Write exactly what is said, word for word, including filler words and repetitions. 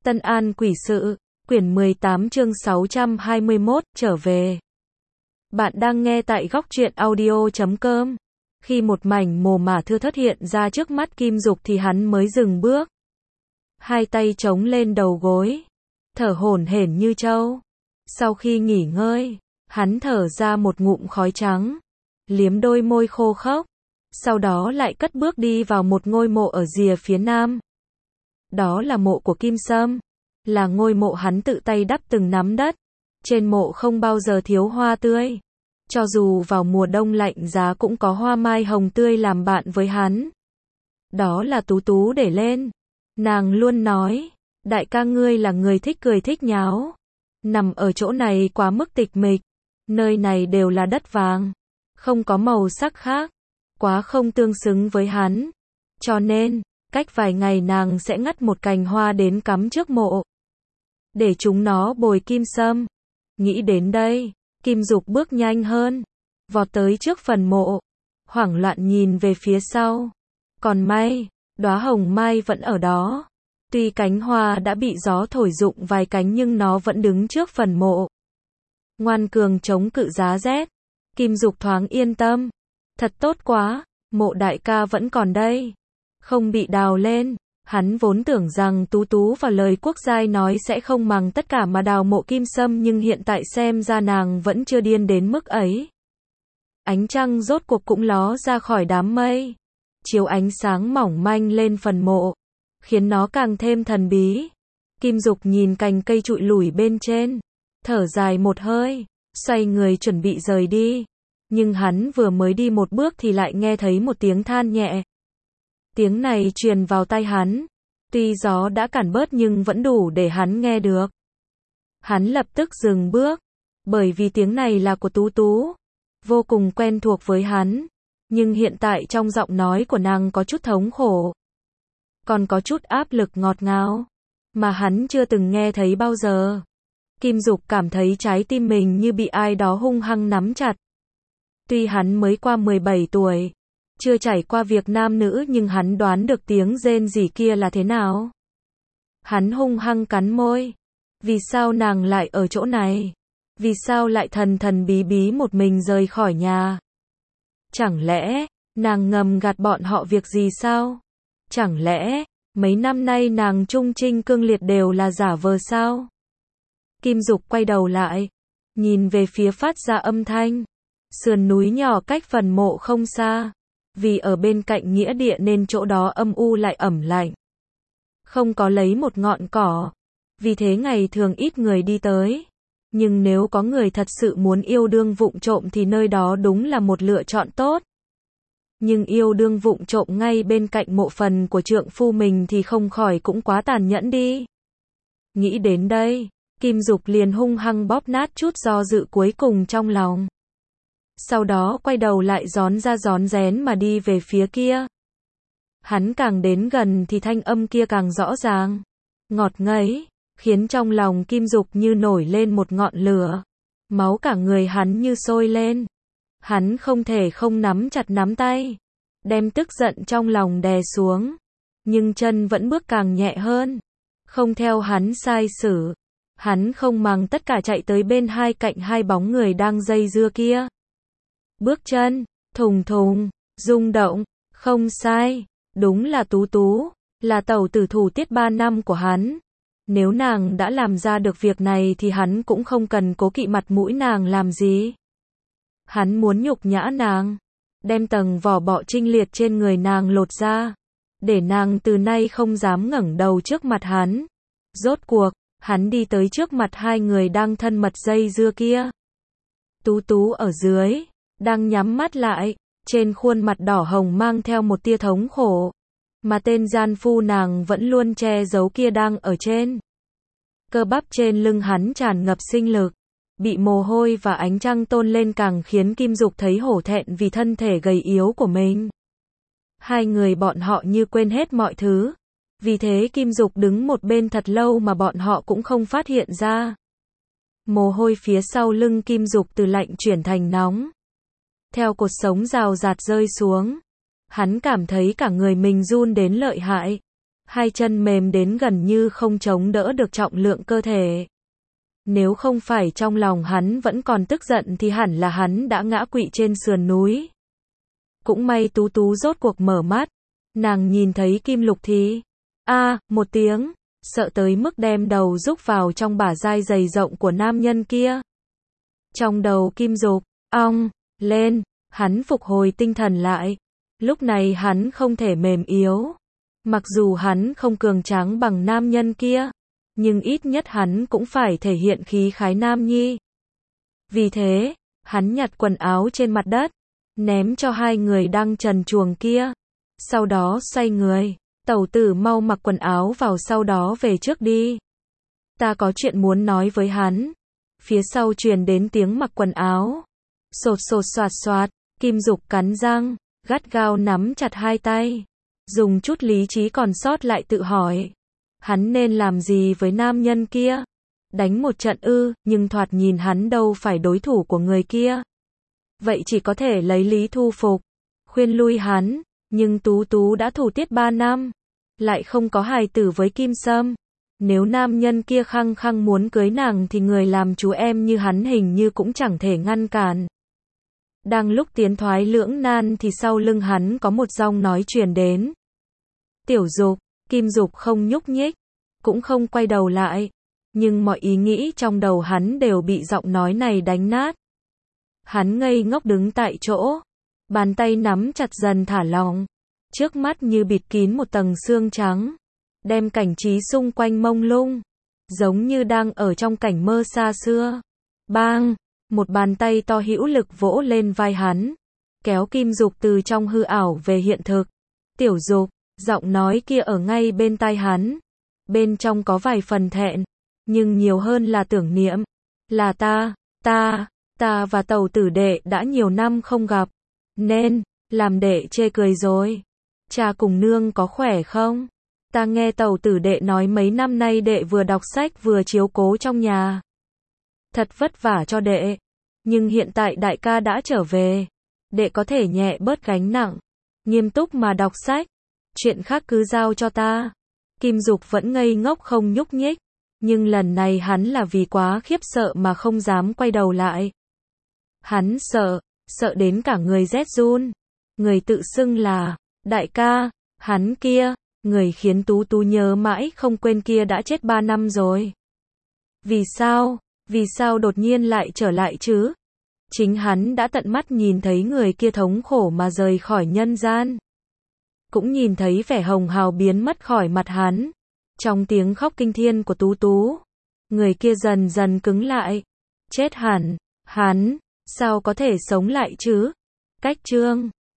Tân An Quỷ Sự, quyển mười tám chương sáu trăm hai mươi mốt, trở về. Bạn đang nghe tại góc truyện audio chấm com. Khi một mảnh mồ mả thưa thớt hiện ra trước mắt Kim Dục thì hắn mới dừng bước. Hai tay chống lên đầu gối, thở hổn hển như trâu. Sau khi nghỉ ngơi, hắn thở ra một ngụm khói trắng, liếm đôi môi khô khốc, sau đó lại cất bước đi vào một ngôi mộ ở rìa phía nam. Đó là mộ của Kim Sâm, là ngôi mộ hắn tự tay đắp từng nắm đất. Trên mộ không bao giờ thiếu hoa tươi, cho dù vào mùa đông lạnh giá cũng có hoa mai hồng tươi làm bạn với hắn. Đó là Tú Tú để lên. Nàng luôn nói, đại ca ngươi là người thích cười thích nháo. Nằm ở chỗ này quá mức tịch mịch, nơi này đều là đất vàng, không có màu sắc khác, quá không tương xứng với hắn. Cho nên, cách vài ngày nàng sẽ ngắt một cành hoa đến cắm trước mộ, để chúng nó bồi Kim Sâm. Nghĩ đến đây, Kim Dục bước nhanh hơn, vọt tới trước phần mộ, hoảng loạn nhìn về phía sau. Còn may, đóa hồng mai vẫn ở đó. Tuy cánh hoa đã bị gió thổi rụng vài cánh nhưng nó vẫn đứng trước phần mộ, ngoan cường chống cự giá rét. Kim Dục thoáng yên tâm. Thật tốt quá, mộ đại ca vẫn còn đây, không bị đào lên. Hắn vốn tưởng rằng Tú Tú và lời Quốc Giai nói sẽ không màng tất cả mà đào mộ Kim Sâm, nhưng hiện tại xem ra nàng vẫn chưa điên đến mức ấy. Ánh trăng rốt cuộc cũng ló ra khỏi đám mây, chiếu ánh sáng mỏng manh lên phần mộ, khiến nó càng thêm thần bí. Kim Dục nhìn cành cây trụi lủi bên trên, thở dài một hơi, xoay người chuẩn bị rời đi. Nhưng hắn vừa mới đi một bước thì lại nghe thấy một tiếng than nhẹ. Tiếng này truyền vào tai hắn, tuy gió đã cản bớt nhưng vẫn đủ để hắn nghe được. Hắn lập tức dừng bước, bởi vì tiếng này là của Tú Tú, vô cùng quen thuộc với hắn. Nhưng hiện tại trong giọng nói của nàng có chút thống khổ, còn có chút áp lực ngọt ngào, mà hắn chưa từng nghe thấy bao giờ. Kim Dục cảm thấy trái tim mình như bị ai đó hung hăng nắm chặt. Tuy hắn mới qua mười bảy tuổi, chưa trải qua việc nam nữ, nhưng hắn đoán được tiếng rên rỉ kia là thế nào. Hắn hung hăng cắn môi. Vì sao nàng lại ở chỗ này? Vì sao lại thần thần bí bí một mình rời khỏi nhà? Chẳng lẽ, nàng ngầm gạt bọn họ việc gì sao? Chẳng lẽ, mấy năm nay nàng trung trinh cương liệt đều là giả vờ sao? Kim Dục quay đầu lại, nhìn về phía phát ra âm thanh. Sườn núi nhỏ cách phần mộ không xa. Vì ở bên cạnh nghĩa địa nên chỗ đó âm u lại ẩm lạnh, không có lấy một ngọn cỏ, vì thế ngày thường ít người đi tới. Nhưng nếu có người thật sự muốn yêu đương vụng trộm thì nơi đó đúng là một lựa chọn tốt. Nhưng yêu đương vụng trộm ngay bên cạnh mộ phần của trượng phu mình thì không khỏi cũng quá tàn nhẫn đi. Nghĩ đến đây, Kim Dục liền hung hăng bóp nát chút do dự cuối cùng trong lòng. Sau đó quay đầu lại rón ra rón rén mà đi về phía kia. Hắn càng đến gần thì thanh âm kia càng rõ ràng, ngọt ngấy, khiến trong lòng Kim Dục như nổi lên một ngọn lửa. Máu cả người hắn như sôi lên. Hắn không thể không nắm chặt nắm tay, đem tức giận trong lòng đè xuống. Nhưng chân vẫn bước càng nhẹ hơn, không theo hắn sai sử. Hắn không màng tất cả chạy tới bên hai cạnh hai bóng người đang dây dưa kia. Bước chân, thùng thùng, rung động, không sai, đúng là Tú Tú, là tẩu tử thủ tiết ba năm của hắn. Nếu nàng đã làm ra được việc này thì hắn cũng không cần cố kỵ mặt mũi nàng làm gì. Hắn muốn nhục nhã nàng, đem tầng vỏ bọ trinh liệt trên người nàng lột ra, để nàng từ nay không dám ngẩng đầu trước mặt hắn. Rốt cuộc, hắn đi tới trước mặt hai người đang thân mật dây dưa kia. Tú Tú ở dưới, đang nhắm mắt lại, trên khuôn mặt đỏ hồng mang theo một tia thống khổ, mà tên gian phu nàng vẫn luôn che giấu kia đang ở trên. Cơ bắp trên lưng hắn tràn ngập sinh lực, bị mồ hôi và ánh trăng tôn lên càng khiến Kim Dục thấy hổ thẹn vì thân thể gầy yếu của mình. Hai người bọn họ như quên hết mọi thứ, vì thế Kim Dục đứng một bên thật lâu mà bọn họ cũng không phát hiện ra. Mồ hôi phía sau lưng Kim Dục từ lạnh chuyển thành nóng, theo cột sống rào rạt rơi xuống. Hắn cảm thấy cả người mình run đến lợi hại. hai chân mềm đến gần như không chống đỡ được trọng lượng cơ thể. Nếu không phải trong lòng hắn vẫn còn tức giận thì hẳn là hắn đã ngã quỵ trên sườn núi. Cũng may Tú Tú rốt cuộc mở mắt, nàng nhìn thấy Kim Lục thì a một tiếng, sợ tới mức đem đầu rúc vào trong bả vai dày rộng của nam nhân kia. Trong đầu Kim Dục ong lên, hắn phục hồi tinh thần lại. Lúc này hắn không thể mềm yếu. Mặc dù hắn không cường tráng bằng nam nhân kia, nhưng ít nhất hắn cũng phải thể hiện khí khái nam nhi. Vì thế, hắn nhặt quần áo trên mặt đất, ném cho hai người đang trần truồng kia. Sau đó xoay người, tẩu tử mau mặc quần áo vào sau đó về trước đi. Ta có chuyện muốn nói với hắn. Phía sau truyền đến tiếng mặc quần áo. Sột sột soạt soạt, Kim Dục cắn răng, gắt gao nắm chặt hai tay. Dùng chút lý trí còn sót lại tự hỏi. Hắn nên làm gì với nam nhân kia? Đánh một trận ư, nhưng thoạt nhìn hắn đâu phải đối thủ của người kia. Vậy chỉ có thể lấy lý thu phục, khuyên lui hắn, nhưng Tú Tú đã thủ tiết ba năm, lại không có hài tử với Kim Sâm. Nếu nam nhân kia khăng khăng muốn cưới nàng thì người làm chú em như hắn hình như cũng chẳng thể ngăn cản. Đang lúc tiến thoái lưỡng nan thì sau lưng hắn có một giọng nói truyền đến. Tiểu Dục, Kim Dục không nhúc nhích, cũng không quay đầu lại, nhưng mọi ý nghĩ trong đầu hắn đều bị giọng nói này đánh nát. Hắn ngây ngốc đứng tại chỗ, bàn tay nắm chặt dần thả lỏng, trước mắt như bịt kín một tầng sương trắng, đem cảnh trí xung quanh mông lung, giống như đang ở trong cảnh mơ xa xưa. Bang, một bàn tay to hữu lực vỗ lên vai hắn, kéo Kim Dục từ trong hư ảo về hiện thực. Tiểu Dục, giọng nói kia ở ngay bên tai hắn, bên trong có vài phần thẹn, nhưng nhiều hơn là tưởng niệm. Là ta, ta, ta và tẩu tử đệ đã nhiều năm không gặp, nên, làm đệ chê cười rồi. Cha cùng nương có khỏe không? Ta nghe tẩu tử đệ nói mấy năm nay đệ vừa đọc sách vừa chiếu cố trong nhà. Thật vất vả cho đệ, nhưng hiện tại đại ca đã trở về, đệ có thể nhẹ bớt gánh nặng, nghiêm túc mà đọc sách, chuyện khác cứ giao cho ta. Kim Dục vẫn ngây ngốc không nhúc nhích, nhưng lần này hắn là vì quá khiếp sợ mà không dám quay đầu lại. Hắn sợ, sợ đến cả người rét run. Người tự xưng là đại ca, hắn kia, người khiến Tú Tú nhớ mãi không quên kia đã chết ba năm rồi. Vì sao, vì sao đột nhiên lại trở lại chứ? Chính hắn đã tận mắt nhìn thấy người kia thống khổ mà rời khỏi nhân gian. Cũng nhìn thấy vẻ hồng hào biến mất khỏi mặt hắn. Trong tiếng khóc kinh thiên của Tú Tú, người kia dần dần cứng lại. Chết hẳn, hắn, sao có thể sống lại chứ? Cách chương